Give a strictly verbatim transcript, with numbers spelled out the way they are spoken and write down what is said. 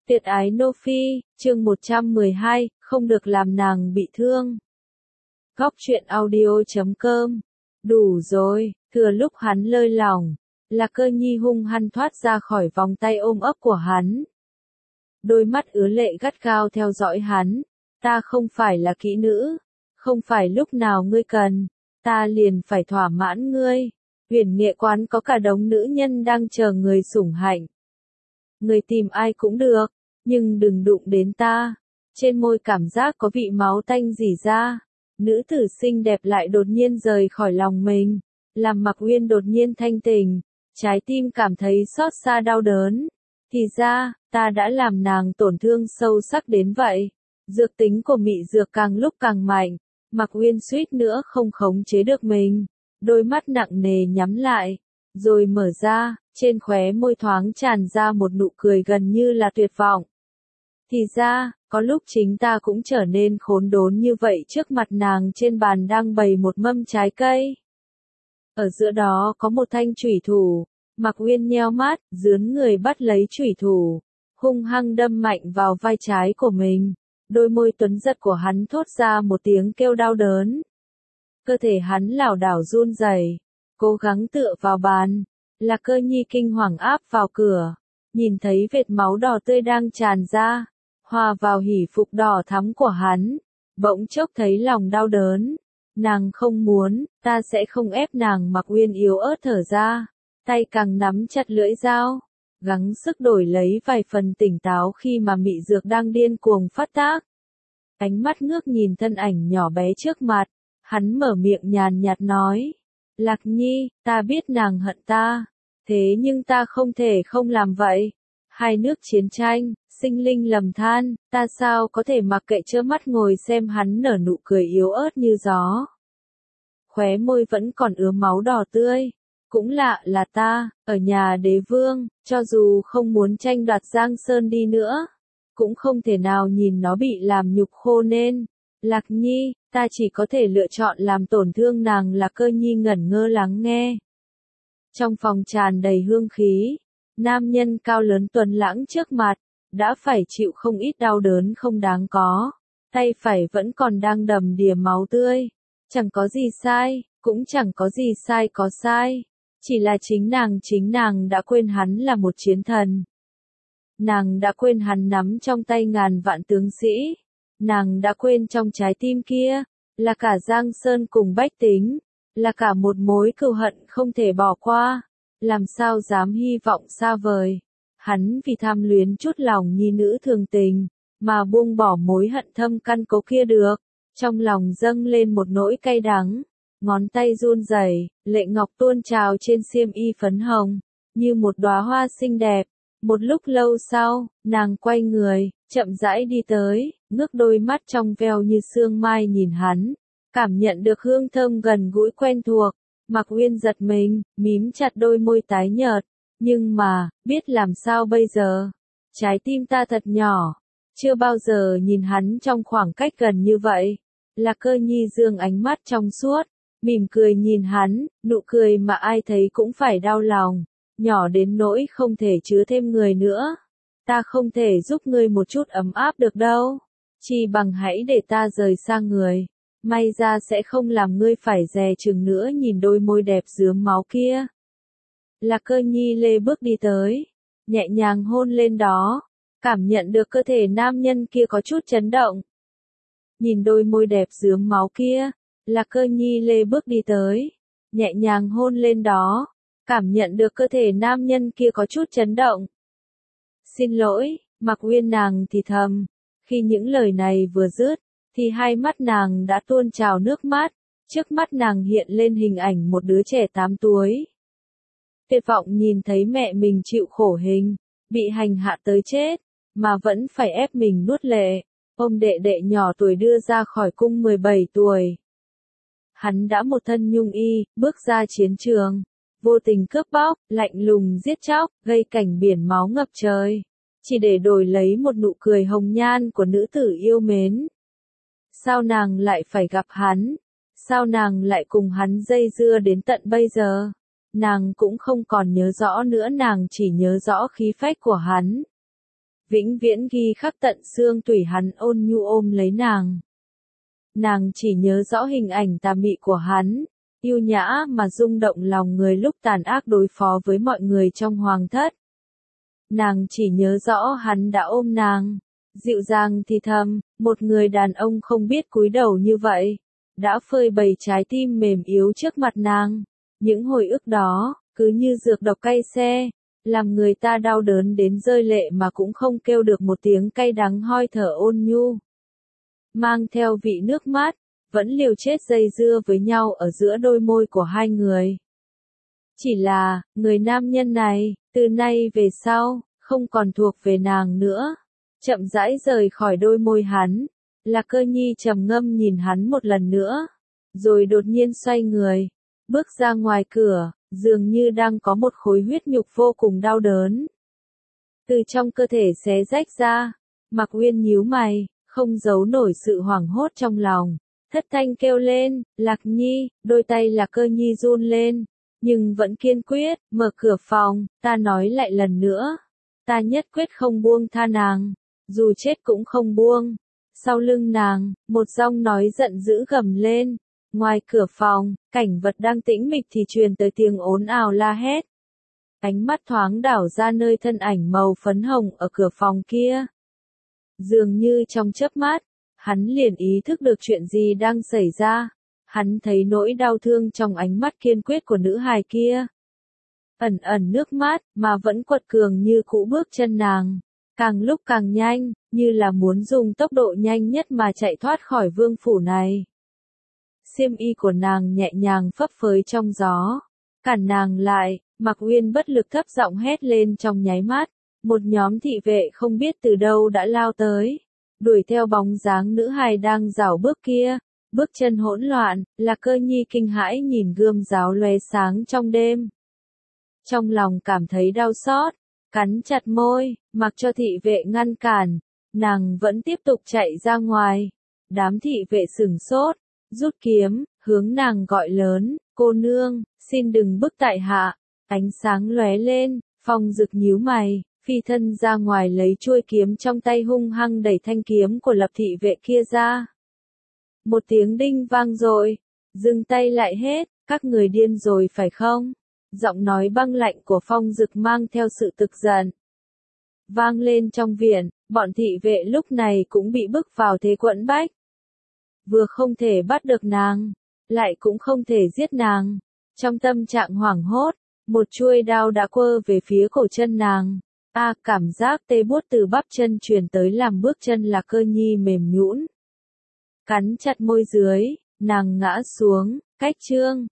Tuyệt ái Nô Phi, chương một trăm mười hai, không được làm nàng bị thương. Góc truyện audio chấm com. Đủ rồi, thừa lúc hắn lơi lỏng, Lạc Cơ Nhi hung hăng thoát ra khỏi vòng tay ôm ấp của hắn. Đôi mắt ứa lệ gắt gao theo dõi hắn, ta không phải là kỹ nữ, không phải lúc nào ngươi cần, ta liền phải thỏa mãn ngươi. Huyền Nghệ Quán có cả đống nữ nhân đang chờ người sủng hạnh. Người tìm ai cũng được, nhưng đừng đụng đến ta. Trên môi cảm giác có vị máu tanh rỉ ra. Nữ tử xinh đẹp lại đột nhiên rời khỏi lòng mình, làm Mạc Uyên đột nhiên thanh tỉnh, trái tim cảm thấy xót xa đau đớn. Thì ra, ta đã làm nàng tổn thương sâu sắc đến vậy. Dược tính của mị dược càng lúc càng mạnh, Mạc Uyên suýt nữa không khống chế được mình. Đôi mắt nặng nề nhắm lại, rồi mở ra, trên khóe môi thoáng tràn ra một nụ cười gần như là tuyệt vọng. Thì ra, có lúc chính ta cũng trở nên khốn đốn như vậy trước mặt nàng. Trên bàn đang bày một mâm trái cây. Ở giữa đó có một thanh chủy thủ, Mạc Uyên nheo mắt, dướn người bắt lấy chủy thủ, hung hăng đâm mạnh vào vai trái của mình. Đôi môi tuấn giật của hắn thốt ra một tiếng kêu đau đớn. Cơ thể hắn lảo đảo run rẩy, cố gắng tựa vào bàn. Lạc Cơ Nhi kinh hoàng áp vào cửa, nhìn thấy vệt máu đỏ tươi đang tràn ra, hòa vào hỉ phục đỏ thắm của hắn, bỗng chốc thấy lòng đau đớn. Nàng không muốn, ta sẽ không ép nàng. Mạc Uyên yếu ớt thở ra, tay càng nắm chặt lưỡi dao, gắng sức đổi lấy vài phần tỉnh táo khi mà mị dược đang điên cuồng phát tác. Ánh mắt ngước nhìn thân ảnh nhỏ bé trước mặt, hắn mở miệng nhàn nhạt nói, Lạc Nhi, ta biết nàng hận ta, thế nhưng ta không thể không làm vậy. Hai nước chiến tranh, sinh linh lầm than, ta sao có thể mặc kệ trơ mắt ngồi xem hắn nở nụ cười yếu ớt như gió. Khóe môi vẫn còn ứa máu đỏ tươi. Cũng lạ là ta, ở nhà đế vương, cho dù không muốn tranh đoạt Giang Sơn đi nữa, cũng không thể nào nhìn nó bị làm nhục khô nên. Lạc Nhi, ta chỉ có thể lựa chọn làm tổn thương nàng. Lạc Cơ Nhi ngẩn ngơ lắng nghe. Trong phòng tràn đầy hương khí, nam nhân cao lớn tuấn lãng trước mặt, đã phải chịu không ít đau đớn không đáng có. Tay phải vẫn còn đang đầm đìa máu tươi. Chẳng có gì sai, cũng chẳng có gì sai có sai. Chỉ là chính nàng chính nàng đã quên hắn là một chiến thần. Nàng đã quên hắn nắm trong tay ngàn vạn tướng sĩ. Nàng đã quên trong trái tim kia, là cả Giang Sơn cùng bách tính, là cả một mối cừu hận không thể bỏ qua. Làm sao dám hy vọng xa vời. Hắn vì tham luyến chút lòng nhi nữ thường tình, mà buông bỏ mối hận thâm căn cố kia được. Trong lòng dâng lên một nỗi cay đắng, ngón tay run rẩy, lệ ngọc tuôn trào trên xiêm y phấn hồng, như một đóa hoa xinh đẹp. Một lúc lâu sau, nàng quay người, chậm rãi đi tới, ngước đôi mắt trong veo như sương mai nhìn hắn, cảm nhận được hương thơm gần gũi quen thuộc. Mạc Uyên giật mình, mím chặt đôi môi tái nhợt, nhưng mà, biết làm sao bây giờ? Trái tim ta thật nhỏ, chưa bao giờ nhìn hắn trong khoảng cách gần như vậy. Lạc Cơ Nhi dương ánh mắt trong suốt, mỉm cười nhìn hắn, nụ cười mà ai thấy cũng phải đau lòng, nhỏ đến nỗi không thể chứa thêm người nữa. Ta không thể giúp ngươi một chút ấm áp được đâu, chỉ bằng hãy để ta rời xa người, may ra sẽ không làm ngươi phải dè chừng nữa. Nhìn đôi môi đẹp rướm máu kia, Lạc Cơ Nhi lê bước đi tới, nhẹ nhàng hôn lên đó, cảm nhận được cơ thể nam nhân kia có chút chấn động. Nhìn đôi môi đẹp rướm máu kia, Lạc Cơ Nhi lê bước đi tới, nhẹ nhàng hôn lên đó, cảm nhận được cơ thể nam nhân kia có chút chấn động. Xin lỗi, Mạc Uyên nàng thì thầm. Khi những lời này vừa dứt, thì hai mắt nàng đã tuôn trào nước mắt, trước mắt nàng hiện lên hình ảnh một đứa trẻ tám tuổi. Tuyệt vọng nhìn thấy mẹ mình chịu khổ hình, bị hành hạ tới chết, mà vẫn phải ép mình nuốt lệ, ôm đệ đệ nhỏ tuổi đưa ra khỏi cung mười bảy tuổi. Hắn đã một thân nhung y, bước ra chiến trường, vô tình cướp bóc, lạnh lùng giết chóc, gây cảnh biển máu ngập trời, chỉ để đổi lấy một nụ cười hồng nhan của nữ tử yêu mến. Sao nàng lại phải gặp hắn? Sao nàng lại cùng hắn dây dưa đến tận bây giờ? Nàng cũng không còn nhớ rõ nữa, nàng chỉ nhớ rõ khí phách của hắn. vĩnh viễn ghi khắc tận xương tủy hắn ôn nhu ôm lấy nàng. Nàng chỉ nhớ rõ hình ảnh tà mị của hắn, yêu nhã mà rung động lòng người lúc tàn ác đối phó với mọi người trong hoàng thất. Nàng chỉ nhớ rõ hắn đã ôm nàng, dịu dàng thì thầm, một người đàn ông không biết cúi đầu như vậy, đã phơi bày trái tim mềm yếu trước mặt nàng. Những hồi ức đó, cứ như dược độc cay xe, làm người ta đau đớn đến rơi lệ mà cũng không kêu được một tiếng cay đắng hoi thở ôn nhu. Mang theo vị nước mắt, vẫn liều chết dây dưa với nhau ở giữa đôi môi của hai người. Chỉ là, người nam nhân này, từ nay về sau, không còn thuộc về nàng nữa. Chậm rãi rời khỏi đôi môi hắn, Lạc Cơ Nhi trầm ngâm nhìn hắn một lần nữa, rồi đột nhiên xoay người, bước ra ngoài cửa, dường như đang có một khối huyết nhục vô cùng đau đớn từ trong cơ thể xé rách ra. Mạc Uyên nhíu mày, không giấu nổi sự hoảng hốt trong lòng, thất thanh kêu lên, Lạc Nhi, đôi tay Lạc Cơ Nhi run lên, nhưng vẫn kiên quyết, mở cửa phòng, ta nói lại lần nữa, ta nhất quyết không buông tha nàng, dù chết cũng không buông. Sau lưng nàng, một giọng nói giận dữ gầm lên. Ngoài cửa phòng, cảnh vật đang tĩnh mịch thì truyền tới tiếng ồn ào la hét. Ánh mắt thoáng đảo ra nơi thân ảnh màu phấn hồng ở cửa phòng kia. Dường như trong chớp mắt, hắn liền ý thức được chuyện gì đang xảy ra. Hắn thấy nỗi đau thương trong ánh mắt kiên quyết của nữ hài kia. Ẩn ẩn nước mắt, mà vẫn quật cường như cũ bước chân nàng. Càng lúc càng nhanh, như là muốn dùng tốc độ nhanh nhất mà chạy thoát khỏi vương phủ này. Xiêm y của nàng nhẹ nhàng phấp phới trong gió. Cản nàng lại, Mạc Uyên bất lực thấp giọng hét lên trong nháy mắt. Một nhóm thị vệ không biết từ đâu đã lao tới. Đuổi theo bóng dáng nữ hài đang rảo bước kia. Bước chân hỗn loạn, Lạc Cơ Nhi kinh hãi nhìn gươm giáo lóe sáng trong đêm. Trong lòng cảm thấy đau xót, cắn chặt môi, mặc cho thị vệ ngăn cản. Nàng vẫn tiếp tục chạy ra ngoài. Đám thị vệ sửng sốt, rút kiếm, hướng nàng gọi lớn, cô nương, xin đừng bức tại hạ. Ánh sáng lóe lên, Phong Dực nhíu mày, phi thân ra ngoài lấy chuôi kiếm trong tay hung hăng đẩy thanh kiếm của lập thị vệ kia ra. Một tiếng đinh vang rồi, dừng tay lại hết, các người điên rồi phải không? Giọng nói băng lạnh của Phong Dực mang theo sự tức giận. Vang lên trong viện, bọn thị vệ lúc này cũng bị bức vào thế quẫn bách. Vừa không thể bắt được nàng, lại cũng không thể giết nàng. Trong tâm trạng hoảng hốt, một chuôi đao đã quơ về phía cổ chân nàng. A, à, cảm giác tê buốt từ bắp chân truyền tới làm bước chân Lạc Cơ Nhi mềm nhũn. Cắn chặt môi dưới, nàng ngã xuống, cách chương.